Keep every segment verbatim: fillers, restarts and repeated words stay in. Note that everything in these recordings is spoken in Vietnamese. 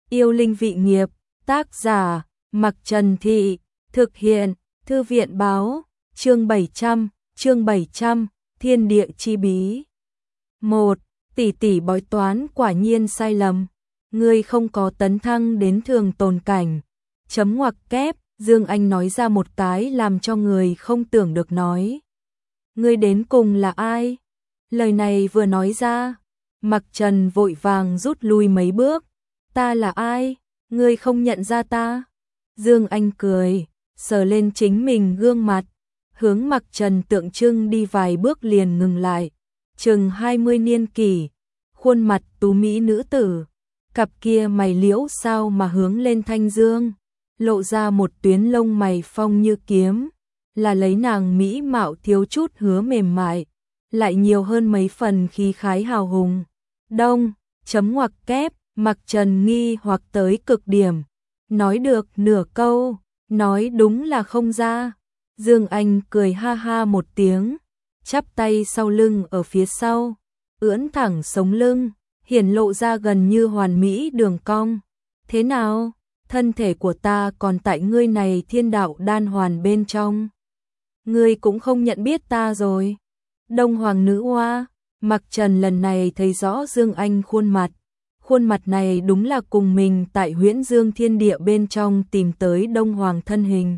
Yêu linh vị nghiệp, tác giả, Mặc Trần Thị, thực hiện, Thư viện báo, chương bảy trăm, chương bảy trăm, Thiên địa chi bí. một. Tỷ tỷ bói toán quả nhiên sai lầm. Ngươi không có tấn thăng đến thường tồn cảnh. Chấm ngoặc kép, Dương Anh nói ra một cái làm cho người không tưởng được nói. Ngươi đến cùng là ai? Lời này vừa nói ra, Mặc Trần vội vàng rút lui mấy bước. Ta là ai? Ngươi không nhận ra ta? Dương Anh cười, sờ lên chính mình gương mặt, hướng Mặc Trần tượng trưng đi vài bước liền ngừng lại. Chừng hai mươi niên kỷ, khuôn mặt tú mỹ nữ tử, cặp kia mày liễu sao mà hướng lên thanh dương, lộ ra một tuyến lông mày phong như kiếm, là lấy nàng mỹ mạo thiếu chút hứa mềm mại, lại nhiều hơn mấy phần khí khái hào hùng. Đông, chấm ngoặc kép, Mặc Trần nghi hoặc tới cực điểm, nói được nửa câu, nói đúng là không ra. Dương Anh cười ha ha một tiếng, chắp tay sau lưng ở phía sau, ưỡn thẳng sống lưng, hiển lộ ra gần như hoàn mỹ đường cong. Thế nào? Thân thể của ta còn tại ngươi này thiên đạo đan hoàn bên trong. Ngươi cũng không nhận biết ta rồi. Đông Hoàng nữ hoa, Mặc Trần lần này thấy rõ Dương Anh khuôn mặt. Khuôn mặt này đúng là cùng mình tại Huyễn Dương Thiên Địa bên trong tìm tới Đông Hoàng thân hình.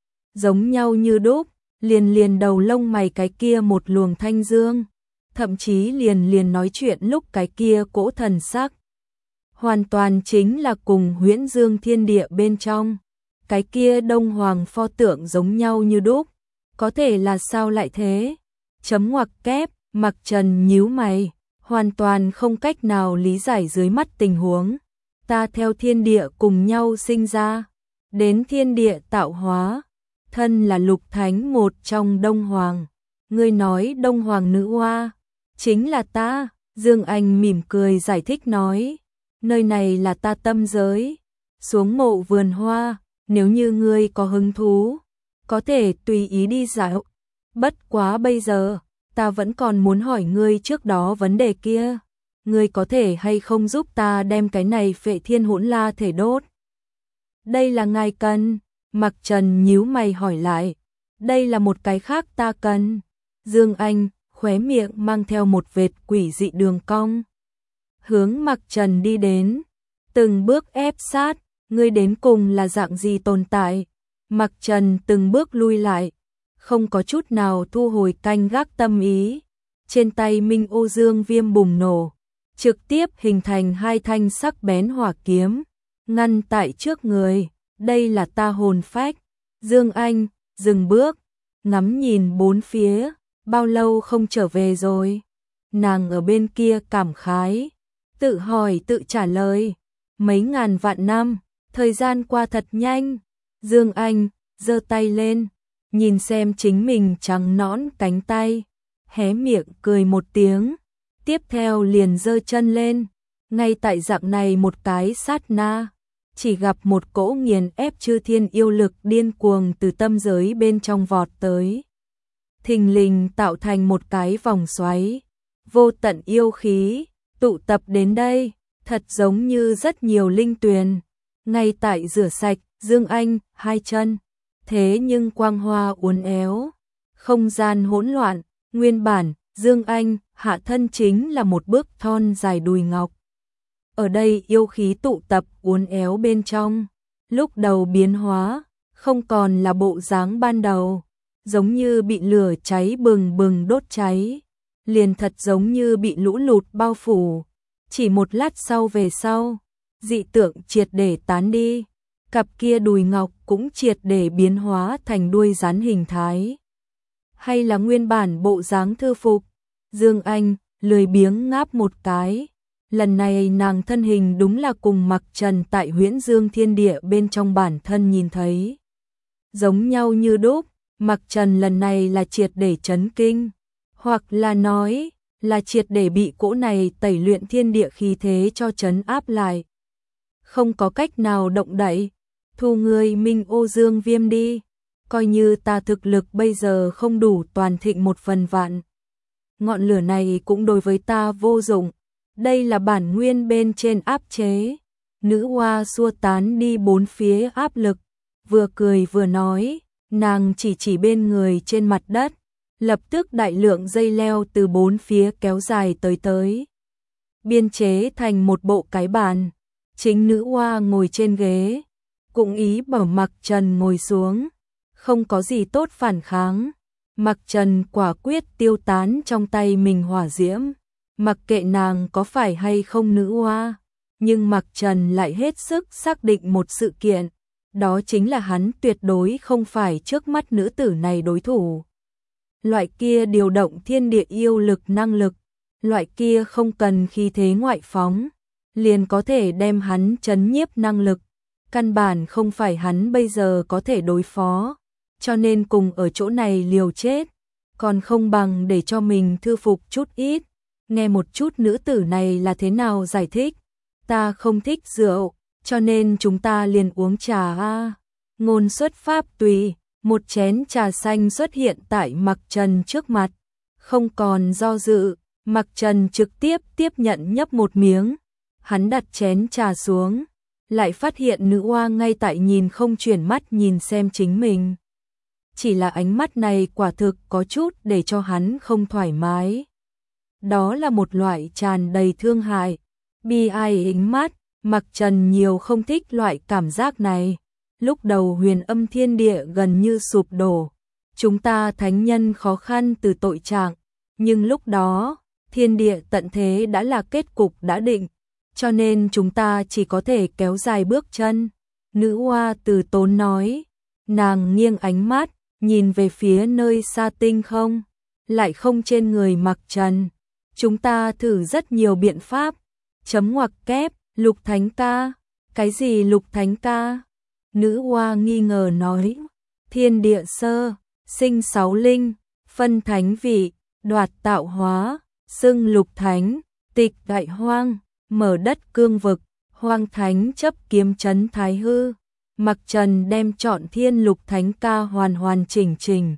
Giống nhau như đúc, liền liền đầu lông mày cái kia một luồng thanh dương, thậm chí liền liền nói chuyện lúc cái kia cỗ thần sắc. Hoàn toàn chính là cùng Huyễn Dương Thiên Địa bên trong, cái kia Đông Hoàng pho tượng giống nhau như đúc. Có thể là sao lại thế? Chấm ngoặc kép, Mặc Trần nhíu mày, hoàn toàn không cách nào lý giải dưới mắt tình huống. Ta theo thiên địa cùng nhau sinh ra, đến thiên địa tạo hóa, thân là lục thánh một trong Đông Hoàng. Ngươi nói Đông Hoàng nữ hoa, chính là ta. Dương Anh mỉm cười giải thích nói, nơi này là ta tâm giới, xuống mộ vườn hoa, nếu như ngươi có hứng thú, có thể tùy ý đi dạo. Bất quá bây giờ, ta vẫn còn muốn hỏi ngươi trước đó vấn đề kia, ngươi có thể hay không giúp ta đem cái này Phệ Thiên Hỗn La thể đốt? Đây là ngài cần. Mặc Trần nhíu mày hỏi lại, đây là một cái khác ta cần. Dương Anh khóe miệng mang theo một vệt quỷ dị đường cong, hướng Mặc Trần đi đến, từng bước ép sát. Ngươi đến cùng là dạng gì tồn tại? Mặc Trần từng bước lui lại, không có chút nào thu hồi canh gác tâm ý. Trên tay Minh Ô Dương Viêm bùng nổ, trực tiếp hình thành hai thanh sắc bén hỏa kiếm, ngăn tại trước người. Đây là ta hồn phách. Dương Anh dừng bước, ngắm nhìn bốn phía, bao lâu không trở về rồi? Nàng ở bên kia cảm khái, tự hỏi tự trả lời, mấy ngàn vạn năm, thời gian qua thật nhanh. Dương Anh giơ tay lên, nhìn xem chính mình trắng nõn cánh tay, hé miệng cười một tiếng, tiếp theo liền giơ chân lên. Ngay tại dạng này một cái sát na, chỉ gặp một cỗ nghiền ép chư thiên yêu lực điên cuồng từ tâm giới bên trong vọt tới, thình lình tạo thành một cái vòng xoáy, vô tận yêu khí tụ tập đến đây, thật giống như rất nhiều linh tuyền ngay tại rửa sạch Dương Anh hai chân. Thế nhưng quang hoa uốn éo, không gian hỗn loạn. Nguyên bản Dương Anh hạ thân chính là một bước thon dài đùi ngọc, ở đây yêu khí tụ tập uốn éo bên trong, lúc đầu biến hóa, không còn là bộ dáng ban đầu, giống như bị lửa cháy bừng bừng đốt cháy, liền thật giống như bị lũ lụt bao phủ. Chỉ một lát sau về sau, dị tượng triệt để tán đi, cặp kia đùi ngọc cũng triệt để biến hóa thành đuôi rắn hình thái. Hay là nguyên bản bộ dáng thư phục? Dương Anh lười biếng ngáp một cái. Lần này nàng thân hình đúng là cùng Mặc Trần tại Huyễn Dương Thiên Địa bên trong bản thân nhìn thấy, giống nhau như đúc. Mặc Trần lần này là triệt để chấn kinh, hoặc là nói là triệt để bị cỗ này tẩy luyện thiên địa khí thế cho trấn áp lại, không có cách nào động đậy. Thu ngươi Minh Ô Dương Viêm đi, coi như ta thực lực bây giờ không đủ toàn thịnh một phần vạn, ngọn lửa này cũng đối với ta vô dụng. Đây là bản nguyên bên trên áp chế, Nữ oa xua tán đi bốn phía áp lực, vừa cười vừa nói, nàng chỉ chỉ bên người trên mặt đất, lập tức đại lượng dây leo từ bốn phía kéo dài tới tới. Biên chế thành một bộ cái bàn, chính nữ oa ngồi trên ghế, cũng ý bảo Mặc Trần ngồi xuống, không có gì tốt phản kháng. Mặc Trần quả quyết tiêu tán trong tay mình hỏa diễm, mặc kệ nàng có phải hay không nữ oa, nhưng Mặc Trần lại hết sức xác định một sự kiện, đó chính là hắn tuyệt đối không phải trước mắt nữ tử này đối thủ. Loại kia điều động thiên địa yêu lực năng lực, loại kia không cần khí thế ngoại phóng, liền có thể đem hắn trấn nhiếp năng lực, căn bản không phải hắn bây giờ có thể đối phó, cho nên cùng ở chỗ này liều chết, còn không bằng để cho mình thư phục chút ít, nghe một chút nữ tử này là thế nào giải thích. Ta không thích rượu, cho nên chúng ta liền uống trà a. Ngôn xuất pháp tùy, một chén trà xanh xuất hiện tại Mặc Trần trước mặt, không còn do dự, Mặc Trần trực tiếp tiếp nhận nhấp một miếng, hắn đặt chén trà xuống, lại phát hiện nữ oa ngay tại nhìn không chuyển mắt nhìn xem chính mình. Chỉ là ánh mắt này quả thực có chút để cho hắn không thoải mái. Đó là một loại tràn đầy thương hại, bi ai ánh mắt, Mặc Trần nhiều không thích loại cảm giác này. Lúc đầu huyền âm thiên địa gần như sụp đổ, chúng ta thánh nhân khó khăn từ tội trạng, nhưng lúc đó, thiên địa tận thế đã là kết cục đã định, cho nên chúng ta chỉ có thể kéo dài bước chân. Nữ oa từ tốn nói, nàng nghiêng ánh mắt, nhìn về phía nơi xa tinh không, lại không trên người Mặc Trần. Chúng ta thử rất nhiều biện pháp, chấm ngoặc kép, Lục Thánh Ca, cái gì Lục Thánh Ca? Nữ oa nghi ngờ nói, thiên địa sơ, sinh sáu linh, phân thánh vị, đoạt tạo hóa, xưng Lục Thánh, tịch đại hoang, mở đất cương vực, hoang thánh chấp kiếm trấn thái hư. Mặc Trần đem chọn thiên Lục Thánh Ca hoàn hoàn chỉnh chỉnh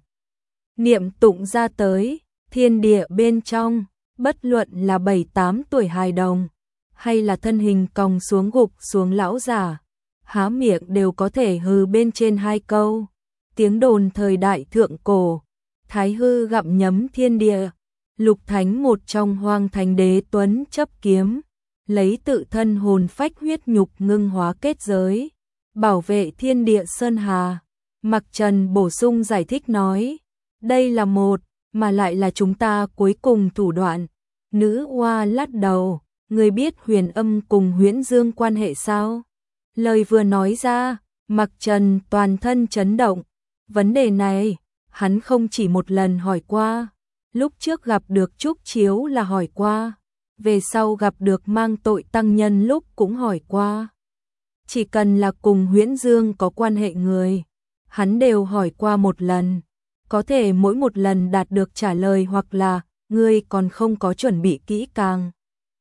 niệm tụng ra tới, thiên địa bên trong, bất luận là bảy tám tuổi hài đồng, hay là thân hình còng xuống gục xuống lão già, há miệng đều có thể hừ bên trên hai câu. Tiếng đồn thời đại thượng cổ, thái hư gặm nhấm thiên địa, Lục Thánh một trong hoang thánh đế tuấn chấp kiếm, lấy tự thân hồn phách huyết nhục ngưng hóa kết giới, bảo vệ thiên địa sơn hà. Mặc Trần bổ sung giải thích nói, đây là một, mà lại là chúng ta cuối cùng thủ đoạn. Nữ oa lắc đầu, người biết huyền âm cùng huyễn dương quan hệ sao? Lời vừa nói ra, Mặc Trần toàn thân chấn động. Vấn đề này, hắn không chỉ một lần hỏi qua. Lúc trước gặp được Trúc Chiếu là hỏi qua, về sau gặp được mang tội tăng nhân lúc cũng hỏi qua. Chỉ cần là cùng huyễn dương có quan hệ người, hắn đều hỏi qua một lần. Có thể mỗi một lần đạt được trả lời hoặc là ngươi còn không có chuẩn bị kỹ càng,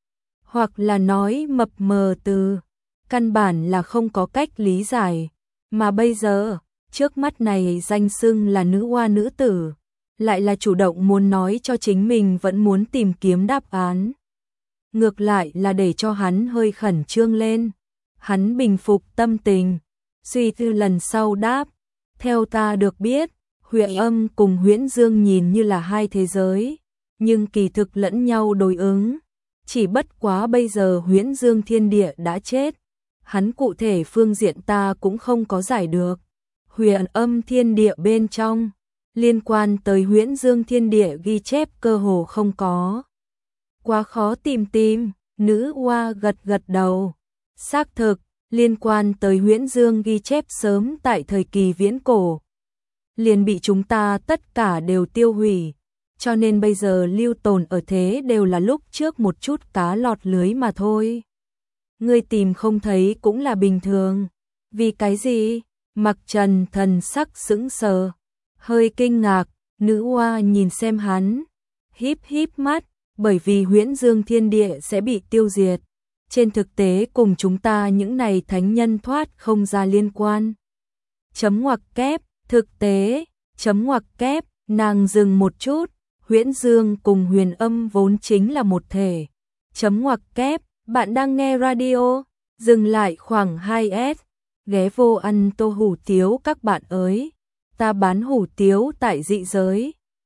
hoặc là nói mập mờ từ, căn bản là không có cách lý giải. Mà bây giờ, trước mắt này danh xưng là nữ oa nữ tử, lại là chủ động muốn nói cho chính mình vẫn muốn tìm kiếm đáp án. Ngược lại là để cho hắn hơi khẩn trương lên. Hắn bình phục tâm tình, suy tư lần sau đáp, theo ta được biết, huyền âm cùng huyễn dương nhìn như là hai thế giới, nhưng kỳ thực lẫn nhau đối ứng. Chỉ bất quá bây giờ huyễn dương thiên địa đã chết, hắn cụ thể phương diện ta cũng không có giải được. Huyền âm thiên địa bên trong, liên quan tới huyễn dương thiên địa ghi chép cơ hồ không có. Quá khó tìm tìm, nữ oa gật gật đầu. Xác thực, liên quan tới huyễn dương ghi chép sớm tại thời kỳ viễn cổ, liền bị chúng ta tất cả đều tiêu hủy, cho nên bây giờ lưu tồn ở thế đều là lúc trước một chút cá lọt lưới mà thôi. Ngươi tìm không thấy cũng là bình thường. Vì cái gì? Mặc Trần thần sắc sững sờ, hơi kinh ngạc. Nữ oa nhìn xem hắn, híp híp mắt, bởi vì huyễn dương thiên địa sẽ bị tiêu diệt. Trên thực tế cùng chúng ta những này thánh nhân thoát không ra liên quan. Chấm ngoặc kép, thực tế, chấm ngoặc kép, nàng dừng một chút, huyễn dương cùng huyền âm vốn chính là một thể. Chấm ngoặc kép, bạn đang nghe radio, Dừng lại khoảng hai s, ghé vô ăn tô hủ tiếu các bạn ơi. Ta bán hủ tiếu tại dị giới,